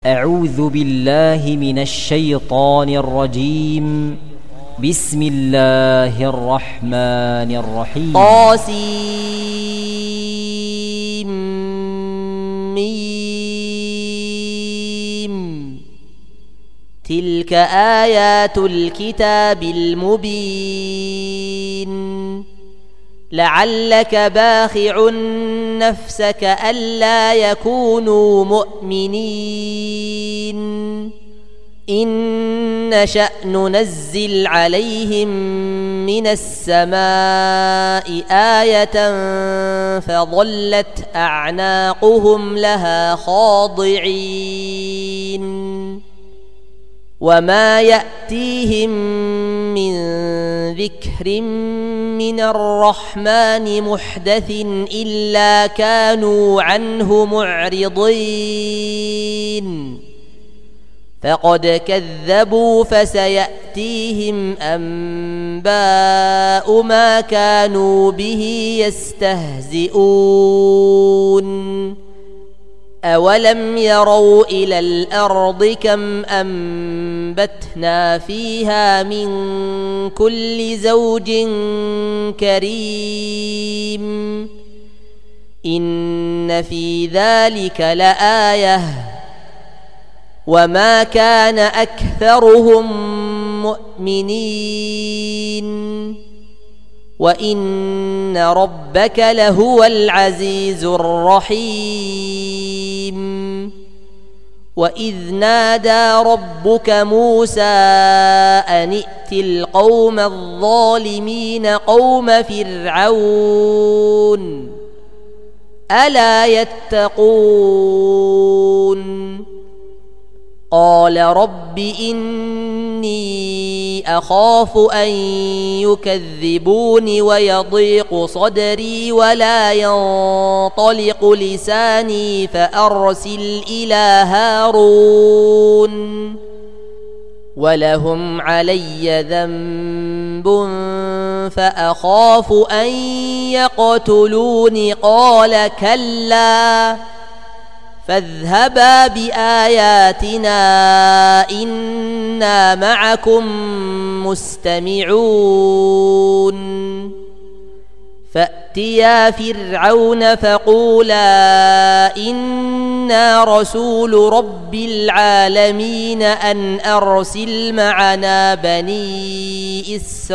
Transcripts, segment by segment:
أعوذ بالله من الشيطان الرجيم. بسم الله الرحمن الرحيم. طاسيم. تلك آيات الكتاب المبين. لعلك باخع نفسك ألا يكونوا مؤمنين إن نشأ ننزل عليهم من السماء آية فظلت أعناقهم لها خاضعين وما يأتيهم من ذكر من الرحمن محدث إلا كانوا عنه معرضين فقد كذبوا فسيأتيهم أنباء ما كانوا به يستهزئون أولم يروا إلى الأرض كم أنبتنا فيها من كل زوج كريم إن في ذلك لآية وما كان أكثرهم مؤمنين وإن ربك لهو العزيز الرحيم وإذ نادى ربك موسى أن ائت القوم الظالمين قوم فرعون ألا يتقون قال رب إني أخاف أن يكذبون ويضيق صدري ولا ينطلق لساني فأرسل إلى هارون ولهم علي ذنب فأخاف أن يقتلون قال كلا فاذهبا بآياتنا إنا معكم مستمعون فأتيا فرعون فقولا إنا رسول رب العالمين أن أرسل معنا بني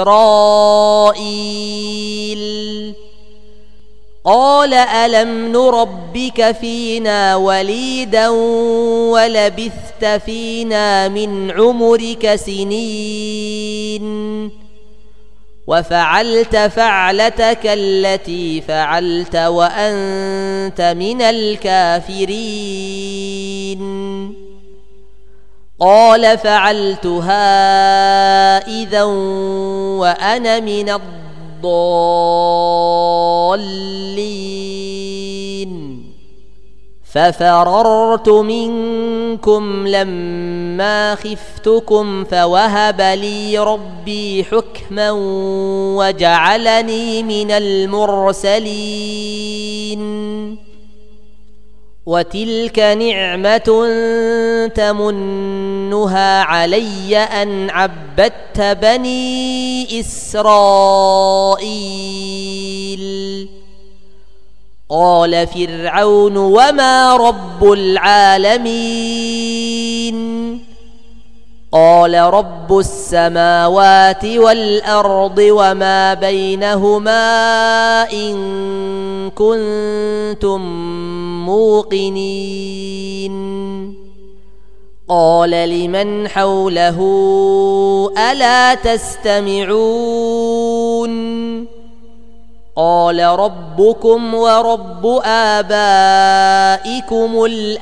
إسرائيل قال ألم نربك فينا وليدا ولبثت فينا من عمرك سنين وفعلت فعلتك التي فعلت وأنت من الكافرين قال فعلتها إذا وأنا من الضالين ففررت منكم لما خفتكم فوهب لي ربي حكما وجعلني من المرسلين وتلك نعمة تمنها علي أن عبدت بني إسرائيل قال فرعون وما رب العالمين قال رب السماوات والأرض وما بينهما إن كنتم موقنين قال لمن حوله ألا تستمعون قال ربكم ورب آبائكم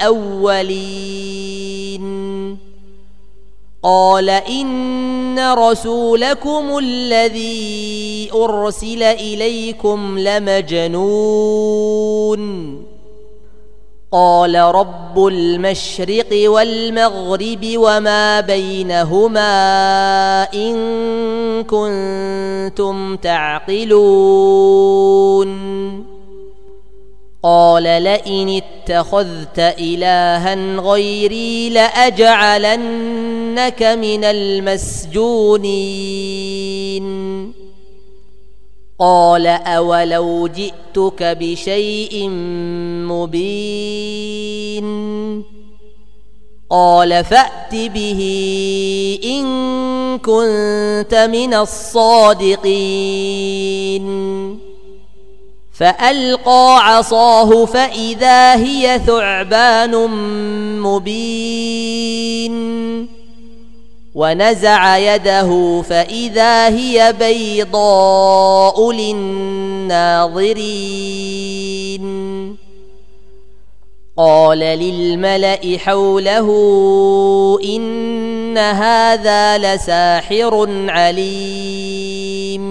الأولين قال إن رسولكم الذي أرسل إليكم لمجنون قال رب المشرق والمغرب وما بينهما إن كنتم تعقلون قال لئن اتخذت إلها غيري لأجعلنك من المسجونين قال أولو جئتك بشيء مبين قال فأت به إن كنت من الصادقين فألقى عصاه فإذا هي ثعبان مبين ونزع يده فإذا هي بيضاء للناظرين قال للملأ حوله إن هذا لساحر عليم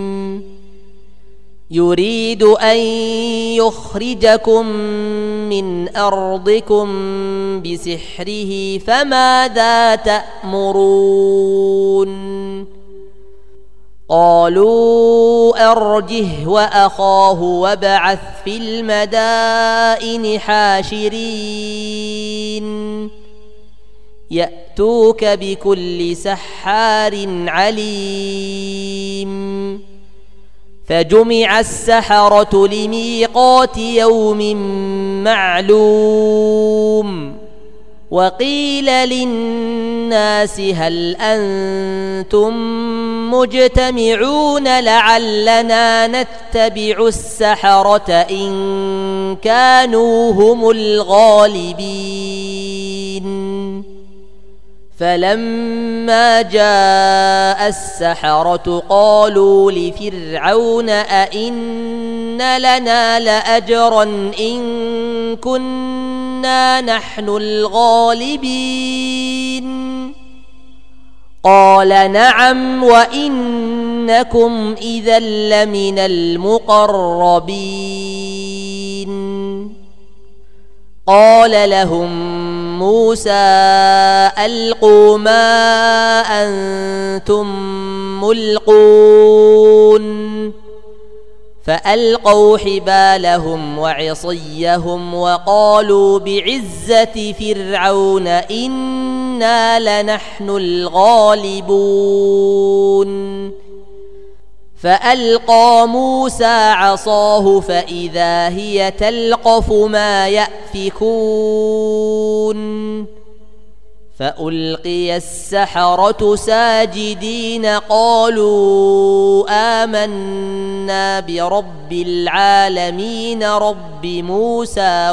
يريد أن يخرجكم من أرضكم بسحره فماذا تأمرون قالوا أرجه وأخاه وابعث في المدائن حاشرين يأتوك بكل سحار عليم فجمع السحرة لميقات يوم معلوم وقيل للناس هل أنتم مجتمعون لعلنا نتبع السحرة إن كانوا هم الغالبين فلما جاء السحرة قالوا لفرعون أئن لنا لأجرا إن كنا نحن الغالبين قال نعم وإنكم إذا لمن المقربين قال لهم موسى ألقوا ما أنتم ملقون فألقوا حبالهم وعصيهم وقالوا بعزة فرعون إنا لنحن الغالبون فألقى موسى عصاه فإذا هي تلقف ما يأفكون فألقي السحرة ساجدين قالوا آمنا برب العالمين رب موسى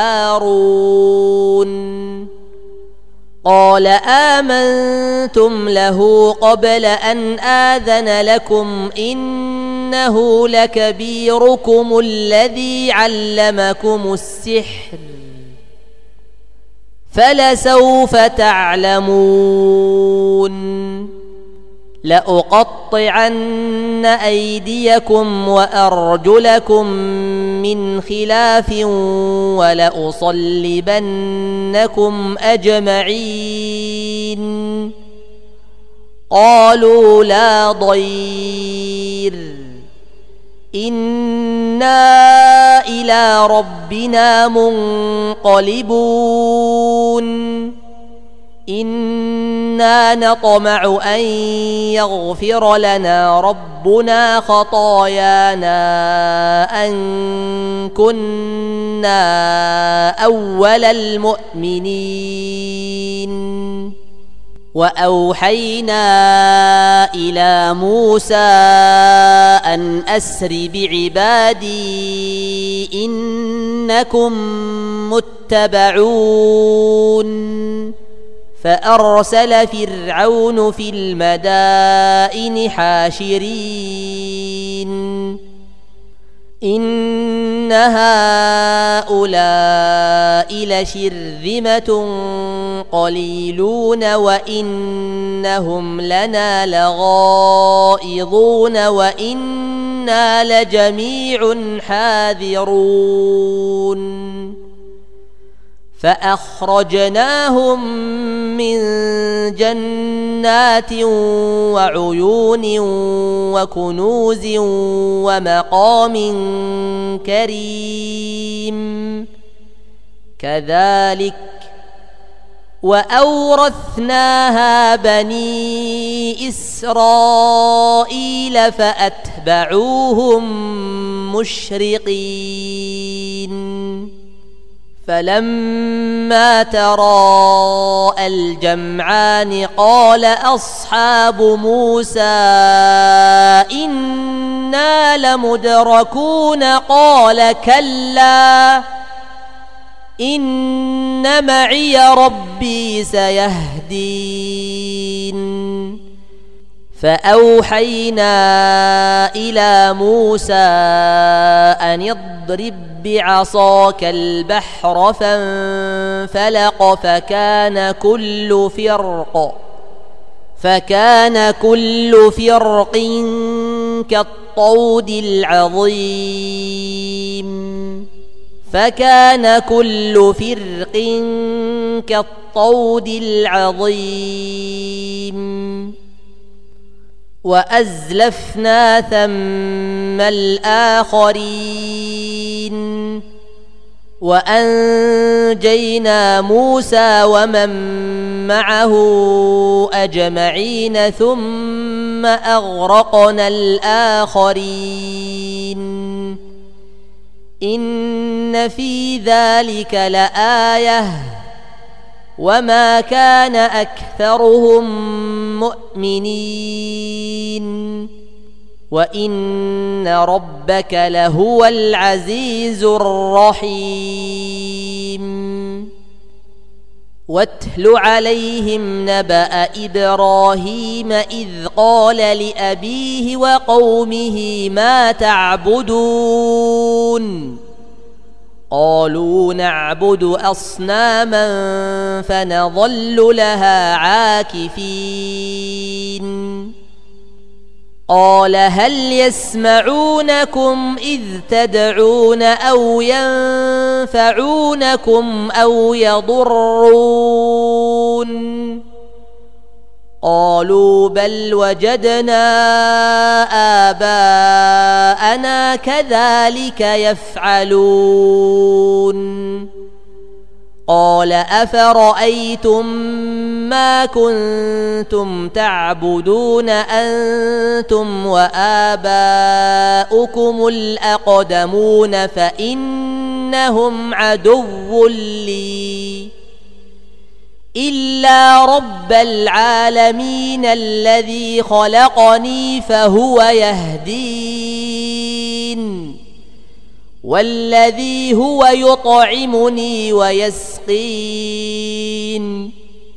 وهارون قال آمنتم له قبل أن آذن لكم إنه لكبيركم الذي علمكم السحر فلسوف تعلمون لأقطعن أيديكم وأرجلكم من خلاف ولأصلبنكم أجمعين قالوا لا ضير إنا إلى ربنا منقلبون إنا نطمع أن يغفر لنا ربنا خطايانا أن كنا أول المؤمنين وأوحينا إلى موسى أن أسر بعبادي إنكم متبعون فأرسل فرعون في المدائن حاشرين إن هؤلاء لشرذمة قليلون وإنهم لنا لغائظون وإنا لجميع حاذرون فأخرجناهم من جنات جنات وعيون وكنوز ومقام كريم كذلك وأورثناها بني إسرائيل فأتبعوهم مشرقين فلما تراءى الجمعان قال أصحاب موسى إنا لمدركون قال كلا إن معي ربي سيهدين فأوحينا إلى موسى أن اضرب بعصاك البحر فانفلق فكان كل فرق كالطود العظيم وأزلفنا ثم الآخرين وأنجينا موسى ومن معه أجمعين ثم أغرقنا الآخرين إن في ذلك لآية وما كان أكثرهم مؤمنين وإن ربك لهو العزيز الرحيم واتل عليهم نبأ إبراهيم إذ قال لأبيه وقومه ما تعبدون قالوا نعبد أصناما فنظل لها عاكفين قال هل يسمعونكم إذ تدعون أو ينفعونكم أو يضرون قالوا بل وجدنا آباءنا كذلك يفعلون قال أفرأيتم ما كنتم تعبدون أنتم وآباؤكم الأقدمون فإنهم عدو لي إلا رب العالمين الذي خلقني فهو يهدين والذي هو يطعمني ويسقين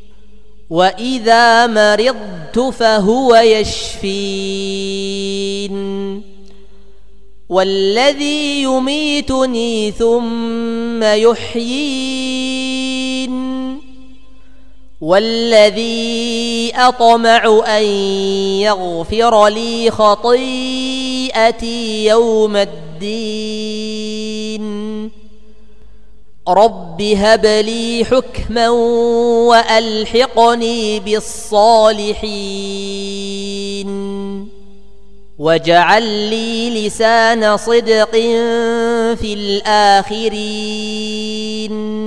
وإذا مرضت فهو يشفين والذي يميتني ثم يحيين والذي أطمع أن يغفر لي خطيئتي يوم الدين رب هب لي حكما وألحقني بالصالحين واجعل لي لسان صدق في الآخرين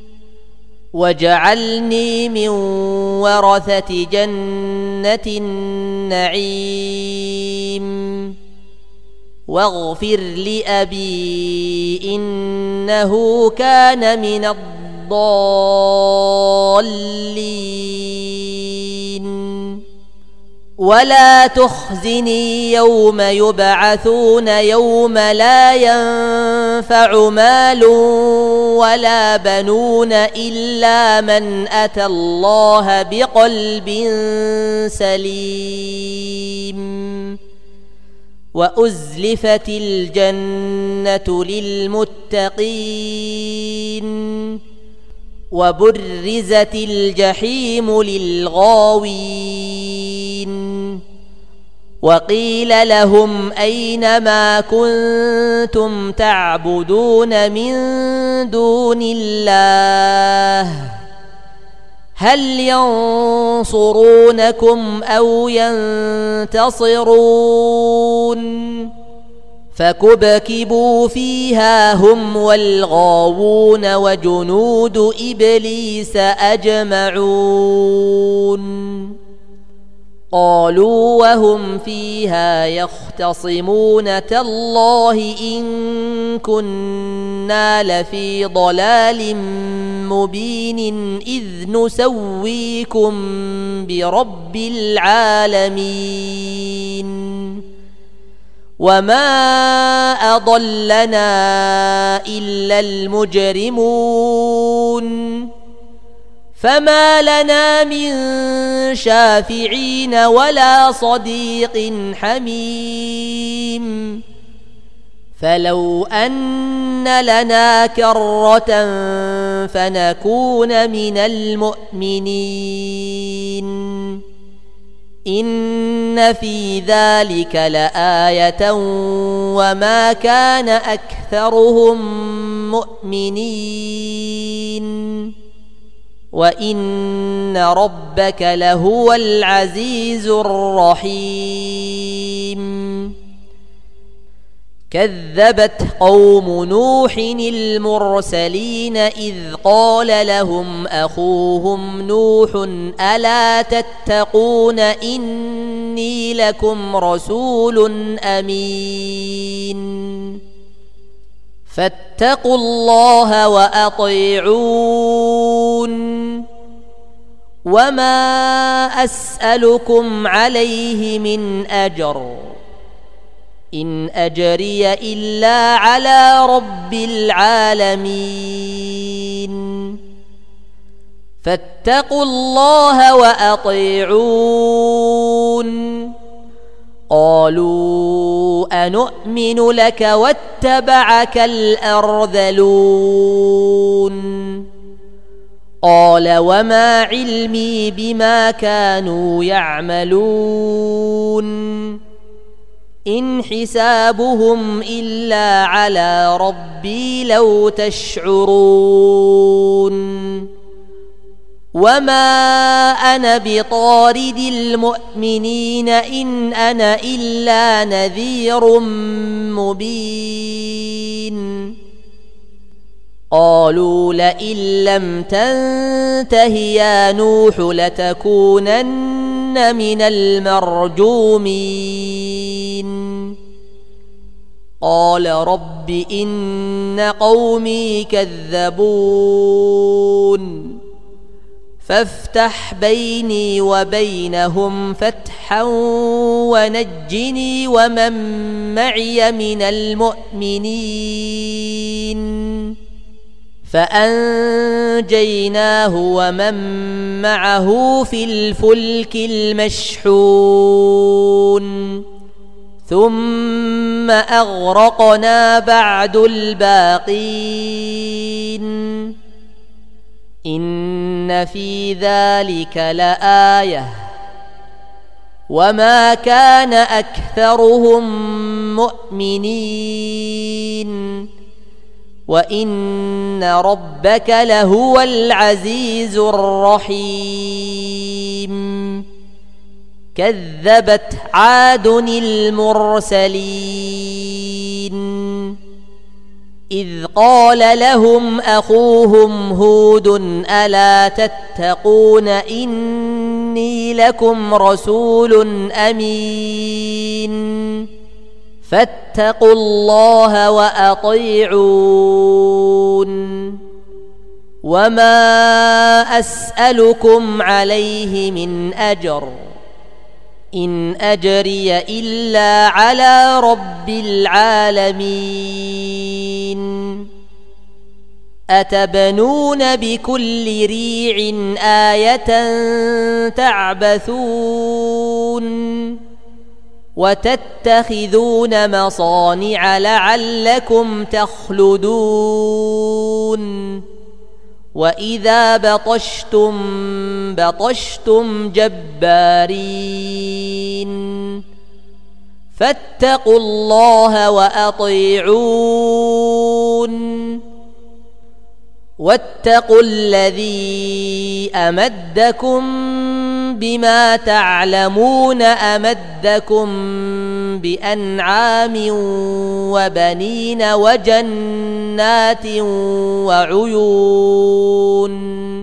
واجعلني من ورثة جنة النعيم واغفر لأبي إنه كان من الضالين ولا تخزني يوم يبعثون يوم لا ينفع مال ولا بنون إلا من أتى الله بقلب سليم وأزلفت الجنة للمتقين وبرزت الجحيم للغاوين وقيل لهم أين ما كنتم تعبدون من دون الله هل ينصرونكم أو ينتصرون فكبكبوا فيها هم والغاوون وجنود إبليس أجمعون قالوا وهم فيها يختصمون تالله إن كنا لفي ضلال مبين إذ نسويكم برب العالمين وما أضلنا إلا المجرمون فما لنا من شافعين ولا صديق حميم فلو أن لنا كرة فنكون من المؤمنين إن في ذلك لآية وما كان أكثرهم مؤمنين وإن ربك لهو العزيز الرحيم كذبت قوم نوح المرسلين إذ قال لهم أخوهم نوح ألا تتقون إني لكم رسول أمين فاتقوا الله وأطيعون وما أسألكم عليه من أجر إن أجري إلا على رب العالمين فاتقوا الله وأطيعون قالوا أنؤمن لك واتبعك الأرذلون قال وما علمي بما كانوا يعملون إن حسابهم إلا على ربي لو تشعرون وما أنا بطارد المؤمنين إن أنا إلا نذير مبين قالوا لئن لم تنته يا نوح لتكونن من المرجومين قال رب إن قومي كذبون فافتح بيني وبينهم فتحا ونجني ومن معي من المؤمنين فأنجيناه ومن معه في الفلك المشحون ثم أغرقنا بعد الباقين إن في ذلك لآية وما كان أكثرهم مؤمنين وإن ربك لهو العزيز الرحيم كذبت عاد المرسلين إذ قال لهم أخوهم هود ألا تتقون إني لكم رسول أمين فاتقوا الله وأطيعون وما أسألكم عليه من أجر إن أجري إلا على رب العالمين أتبنون بكل ريع آية تعبثون وتتخذون مصانع لعلكم تخلدون وإذا بطشتم بطشتم جبارين فاتقوا الله وأطيعون واتقوا الذي أمدكم بما تعلمون أمدكم بأنعام وبنين وجنات وعيون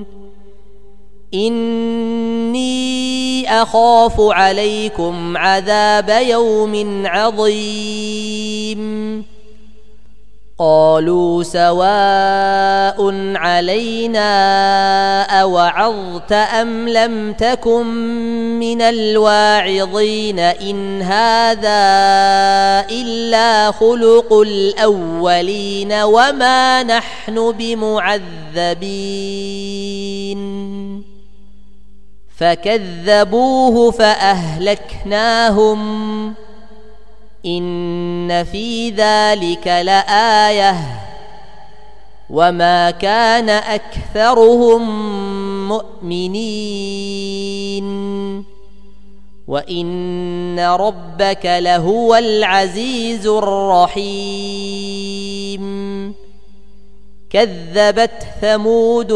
إني أخاف عليكم عذاب يوم عظيم قالوا سواء علينا أوعظت أم لم تكن من الواعظين إن هذا إلا خلق الأولين وما نحن بمعذبين فكذبوه فأهلكناهم إن في ذلك لآية وما كان أكثرهم مؤمنين وإن ربك لهو العزيز الرحيم كذبت ثمود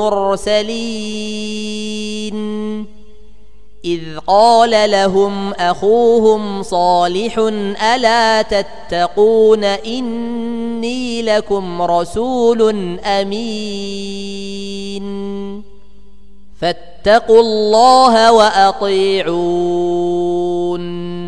المرسلين إذ قال لهم أخوهم صالح ألا تتقون إني لكم رسول أمين فاتقوا الله وأطيعون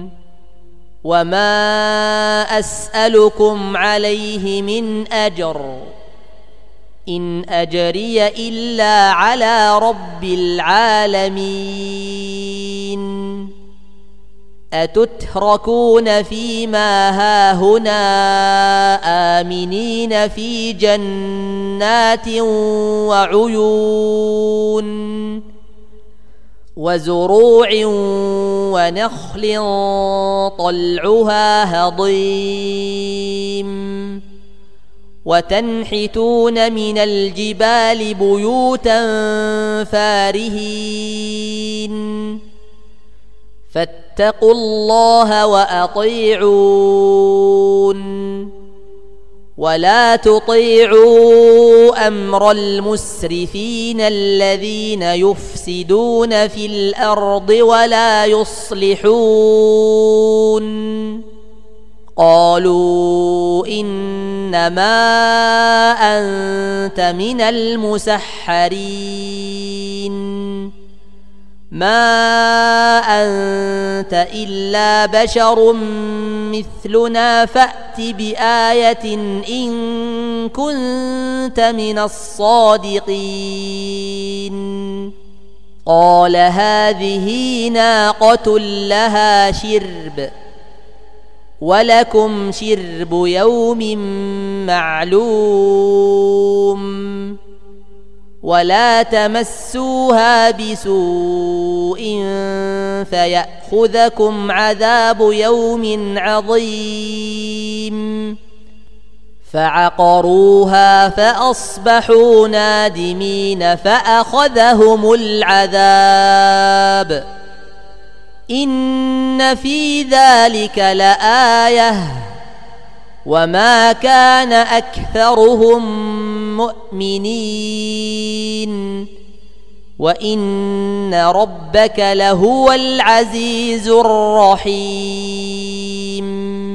وما أسألكم عليه من أجر إن أجري إلا على رب العالمين أتتركون فيما هاهنا آمنين في جنات وعيون وزروع ونخل طلعها هضيم وتنحتون من الجبال بيوتا فارهين فاتقوا الله وأطيعون ولا تطيعوا أمر المسرفين الذين يفسدون في الأرض ولا يصلحون قالوا إنما أنت من المسحرين ما أنت إلا بشر مثلنا فأت بآية إن كنت من الصادقين قال هذه ناقة لها شرب ولكم شرب يوم معلوم ولا تمسوها بسوء فيأخذكم عذاب يوم عظيم فعقروها فأصبحوا نادمين فأخذهم العذاب إن في ذلك لآية وما كان أكثرهم مؤمنين وإن ربك لهو العزيز الرحيم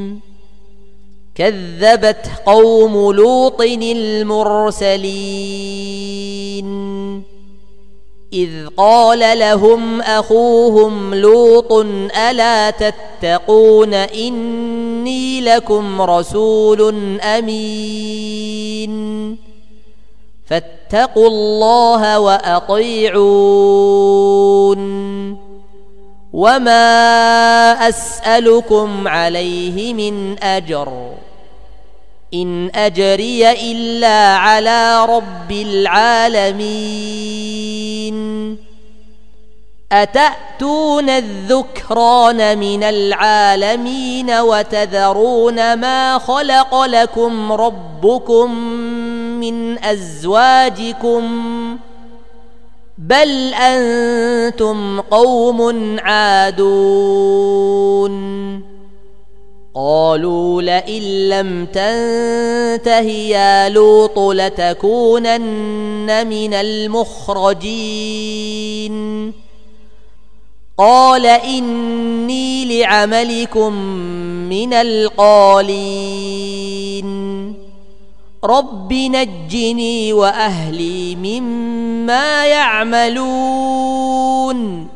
كذبت قوم لوط المرسلين إذ قال لهم أخوهم لوط ألا تتقون إني لكم رسول أمين فاتقوا الله وأطيعون وما أسألكم عليه من أجر إن أجري إلا على رب العالمين أتأتون الذكران من العالمين وتذرون ما خلق لكم ربكم من أزواجكم بل أنتم قوم عادون قالوا لئن لم تنته يا لوط لتكونن من المخرجين قال إني لعملكم من القالين رب نجني وأهلي مما يعملون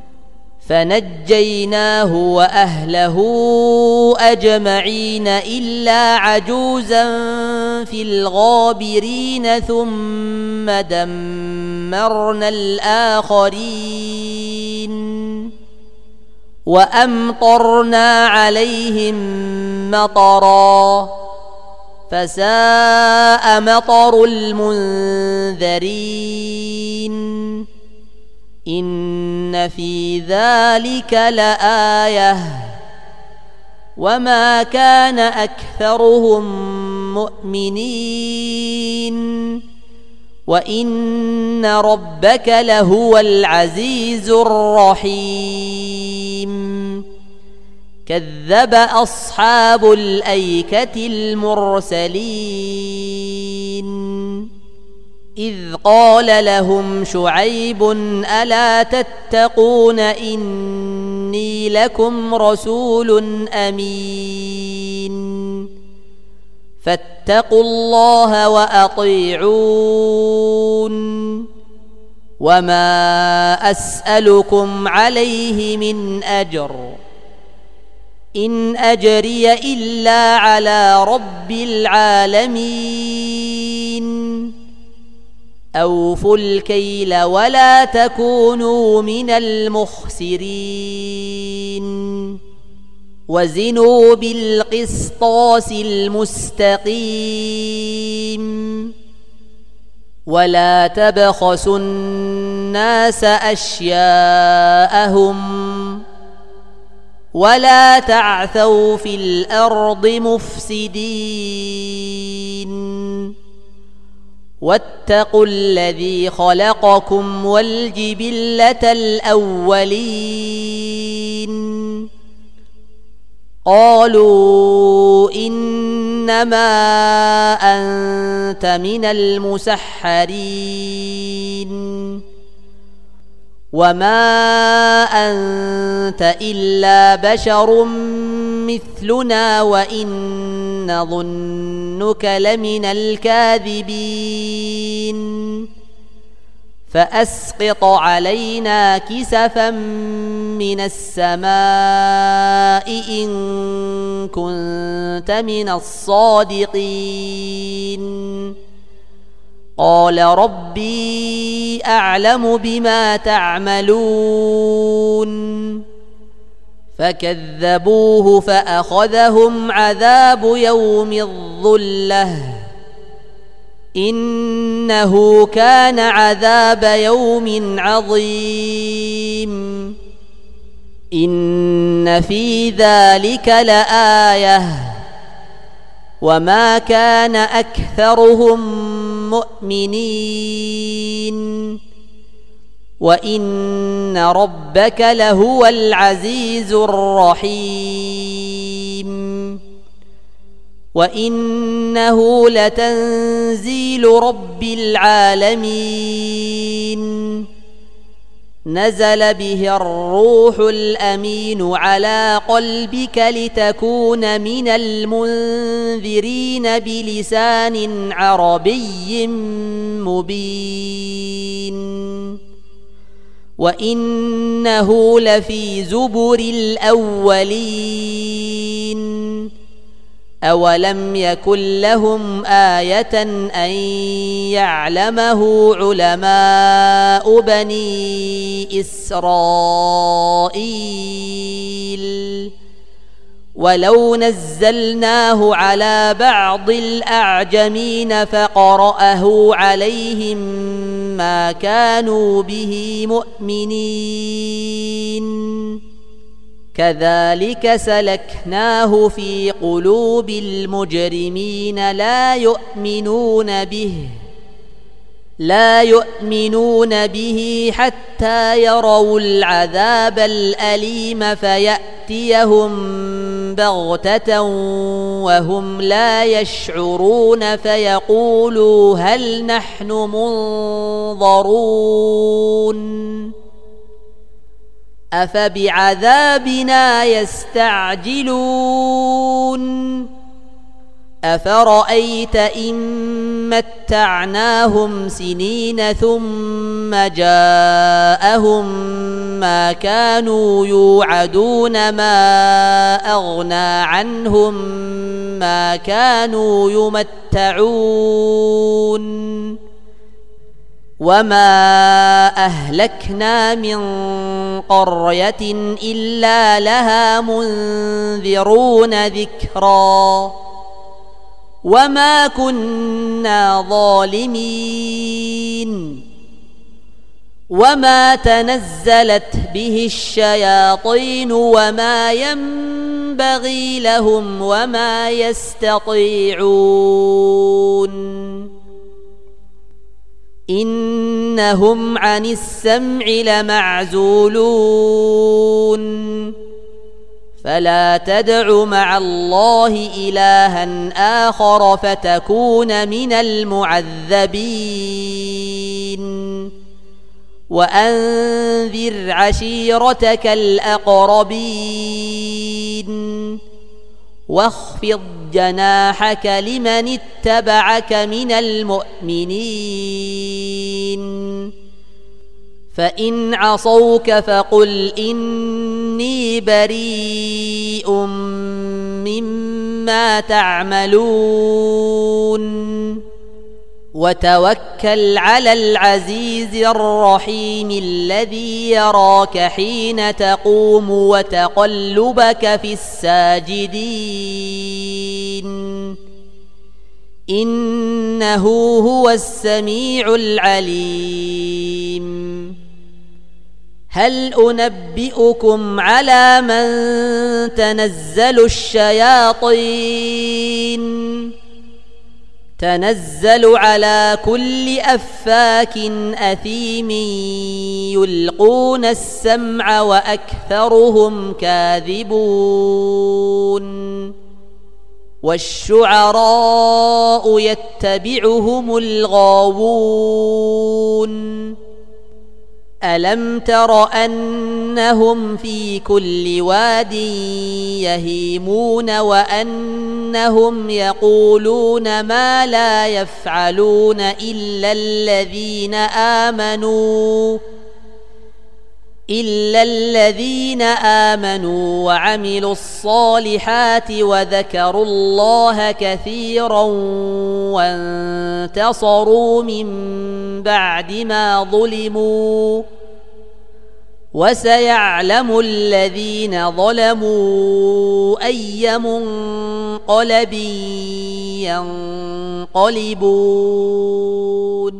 فنجيناه وأهله أجمعين إلا عجوزا في الغابرين ثم دمرنا الآخرين وأمطرنا عليهم مطرا فساء مطر المنذرين إن في ذلك لآية وما كان أكثرهم مؤمنين وإن ربك لهو العزيز الرحيم كذب أصحاب الأيكة المرسلين إذ قال لهم شعيب ألا تتقون إني لكم رسول أمين فاتقوا الله وأطيعون وما أسألكم عليه من أجر إن أجري إلا على رب العالمين أوفوا الكيل ولا تكونوا من المخسرين وزنوا بالقسطاس المستقيم ولا تبخسوا الناس أشياءهم ولا تعثوا في الأرض مفسدين واتقوا الذي خلقكم والجبلة الأولين قالوا إنما أنت من المسحرين وما أنت إلا بشر مثلنا وإن نظنك لمن الكاذبين فأسقط علينا كسفا من السماء إن كنت من الصادقين قال ربي أعلم بما تعملون فكذبوه فأخذهم عذاب يوم الظلة إنه كان عذاب يوم عظيم إن في ذلك لآية وما كان أكثرهم مؤمنين وإن ربك لهو العزيز الرحيم وإنه لتنزيل رب العالمين نزل به الروح الأمين على قلبك لتكون من المنذرين بلسان عربي مبين وإنه لفي زبر الأولين أولم يكن لهم آية أن يعلمه علماء بني إسرائيل ولو نزلناه على بعض الأعجمين فقرأه عليهم ما كانوا به مؤمنين كذلك سلكناه في قلوب المجرمين لا يؤمنون به حتى يروا العذاب الأليم فيأتيهم بغتة وهم لا يشعرون فيقولوا هل نحن منظرون أفبعذابنا يستعجلون أفرأيت إن متعناهم سنين ثم جاءهم ما كانوا يوعدون ما أغنى عنهم ما كانوا يمتعون وما أهلكنا من قرية إلا لها منذرون ذكرا وما كنا ظالمين وما تنزلت به الشياطين وما ينبغي لهم وما يستطيعون إنهم عن السمع لمعزولون فلا تدع مع الله إلها آخر فتكون من المعذبين وأنذر عشيرتك الأقربين واخفض جناحك لمن اتبعك من المؤمنين فإن عصوك فقل إني بريء مما تعملون وتوكل على العزيز الرحيم الذي يراك حين تقوم وتقلبك في الساجدين إنه هو السميع العليم هل أنبئكم على من تنزل الشياطين تنزل على كل أفاك أثيم يلقون السمع وأكثرهم كاذبون والشعراء يتبعهم الغاوون ألم تر أنهم في كل واد يهيمون وأنهم يقولون ما لا يفعلون إلا الذين آمنوا وعملوا الصالحات وذكروا الله كثيرا وانتصروا من بعد ما ظلموا وسيعلم الذين ظلموا أي منقلب ينقلبون